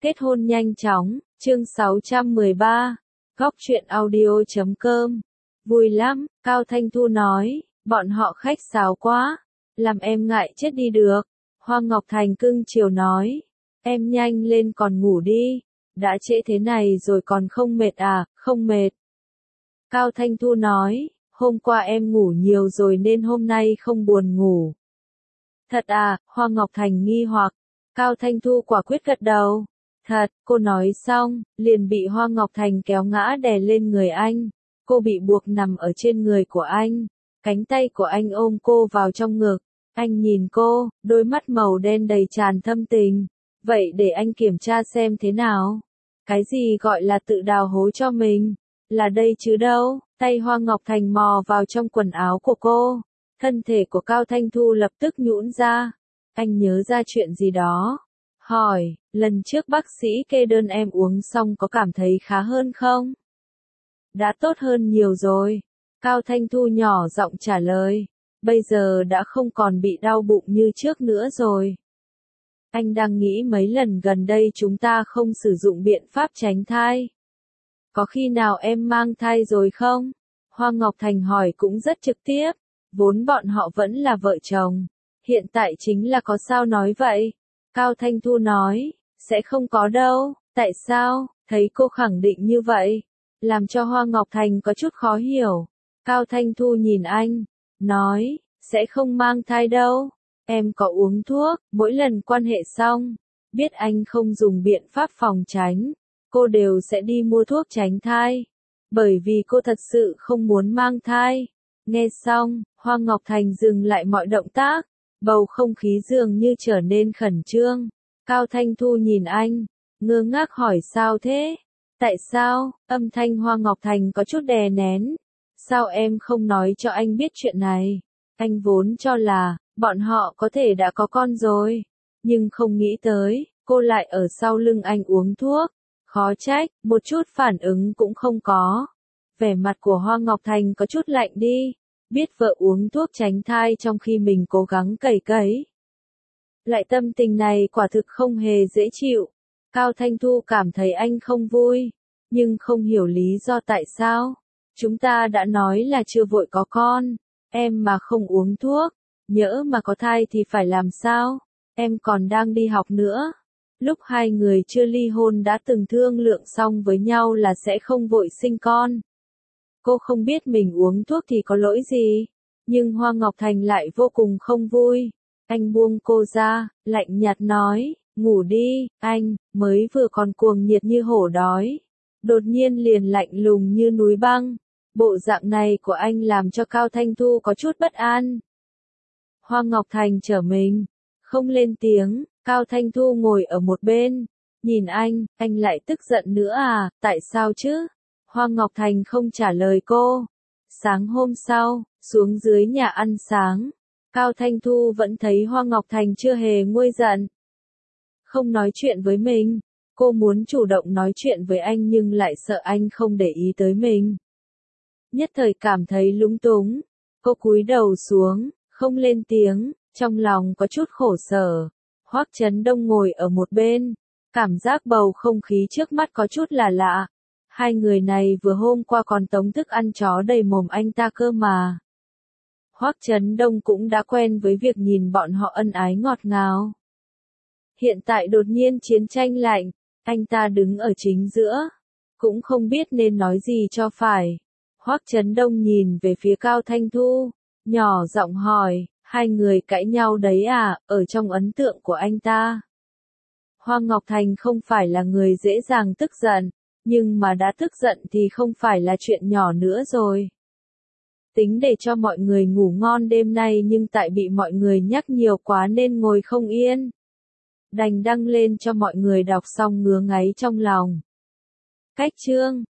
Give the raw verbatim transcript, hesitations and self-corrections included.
Kết hôn nhanh chóng, chương sáu trăm mười ba, góc truyện audio chấm com. Vui lắm, Cao Thanh Thu nói, bọn họ khách sáo quá, làm em ngại chết đi được. Hoa Ngọc Thành cưng chiều nói, em nhanh lên còn ngủ đi, đã trễ thế này rồi còn không mệt à, không mệt. Cao Thanh Thu nói, hôm qua em ngủ nhiều rồi nên hôm nay không buồn ngủ. Thật à, Hoa Ngọc Thành nghi hoặc, Cao Thanh Thu quả quyết gật đầu. Thật, cô nói xong, liền bị Hoa Ngọc Thành kéo ngã đè lên người anh. Cô bị buộc nằm ở trên người của anh. Cánh tay của anh ôm cô vào trong ngực. Anh nhìn cô, đôi mắt màu đen đầy tràn thâm tình. Vậy để anh kiểm tra xem thế nào. Cái gì gọi là tự đào hố cho mình? Là đây chứ đâu. Tay Hoa Ngọc Thành mò vào trong quần áo của cô. Thân thể của Cao Thanh Thu lập tức nhũn ra. Anh nhớ ra chuyện gì đó. Hỏi, lần trước bác sĩ kê đơn em uống xong có cảm thấy khá hơn không? Đã tốt hơn nhiều rồi. Cao Thanh Thu nhỏ giọng trả lời. Bây giờ đã không còn bị đau bụng như trước nữa rồi. Anh đang nghĩ mấy lần gần đây chúng ta không sử dụng biện pháp tránh thai. Có khi nào em mang thai rồi không? Hoa Ngọc Thành hỏi cũng rất trực tiếp. Vốn bọn họ vẫn là vợ chồng. Hiện tại chính là có sao nói vậy? Cao Thanh Thu nói, sẽ không có đâu, tại sao, thấy cô khẳng định như vậy, làm cho Hoa Ngọc Thành có chút khó hiểu. Cao Thanh Thu nhìn anh, nói, sẽ không mang thai đâu, em có uống thuốc, mỗi lần quan hệ xong, biết anh không dùng biện pháp phòng tránh, cô đều sẽ đi mua thuốc tránh thai, bởi vì cô thật sự không muốn mang thai. Nghe xong, Hoa Ngọc Thành dừng lại mọi động tác. Bầu không khí dường như trở nên khẩn trương. Cao Thanh Thu nhìn anh, ngơ ngác hỏi sao thế? Tại sao? Âm thanh Hoa Ngọc Thành có chút đè nén. Sao em không nói cho anh biết chuyện này? Anh vốn cho là, bọn họ có thể đã có con rồi. Nhưng không nghĩ tới, cô lại ở sau lưng anh uống thuốc. Khó trách, một chút phản ứng cũng không có. Vẻ mặt của Hoa Ngọc Thành có chút lạnh đi. Biết vợ uống thuốc tránh thai trong khi mình cố gắng cày cấy. Lại tâm tình này quả thực không hề dễ chịu. Cao Thanh Thu cảm thấy anh không vui, nhưng không hiểu lý do tại sao. Chúng ta đã nói là chưa vội có con, em mà không uống thuốc, nhỡ mà có thai thì phải làm sao? Em còn đang đi học nữa. Lúc hai người chưa ly hôn đã từng thương lượng xong với nhau là sẽ không vội sinh con. Cô không biết mình uống thuốc thì có lỗi gì, nhưng Hoa Ngọc Thành lại vô cùng không vui. Anh buông cô ra, lạnh nhạt nói, ngủ đi, anh, mới vừa còn cuồng nhiệt như hổ đói. Đột nhiên liền lạnh lùng như núi băng. Bộ dạng này của anh làm cho Cao Thanh Thu có chút bất an. Hoa Ngọc Thành trở mình, không lên tiếng, Cao Thanh Thu ngồi ở một bên, nhìn anh, anh lại tức giận nữa à, tại sao chứ? Hoa Ngọc Thành không trả lời cô. Sáng hôm sau, xuống dưới nhà ăn sáng, Cao Thanh Thu vẫn thấy Hoa Ngọc Thành chưa hề nguôi giận. Không nói chuyện với mình, cô muốn chủ động nói chuyện với anh nhưng lại sợ anh không để ý tới mình. Nhất thời cảm thấy lúng túng, cô cúi đầu xuống, không lên tiếng, trong lòng có chút khổ sở. Hoắc Chấn Đông ngồi ở một bên, cảm giác bầu không khí trước mắt có chút là lạ. Hai người này vừa hôm qua còn tống thức ăn chó đầy mồm anh ta cơ mà. Hoắc Chấn Đông cũng đã quen với việc nhìn bọn họ ân ái ngọt ngào. Hiện tại đột nhiên chiến tranh lạnh, anh ta đứng ở chính giữa, cũng không biết nên nói gì cho phải. Hoắc Chấn Đông nhìn về phía Cao Thanh Thu, nhỏ giọng hỏi, hai người cãi nhau đấy à, ở trong ấn tượng của anh ta. Hoa Ngọc Thành không phải là người dễ dàng tức giận. Nhưng mà đã tức giận thì không phải là chuyện nhỏ nữa rồi. Tính để cho mọi người ngủ ngon đêm nay nhưng tại bị mọi người nhắc nhiều quá nên ngồi không yên. Đành đăng lên cho mọi người đọc xong ngứa ngáy trong lòng. Cách chương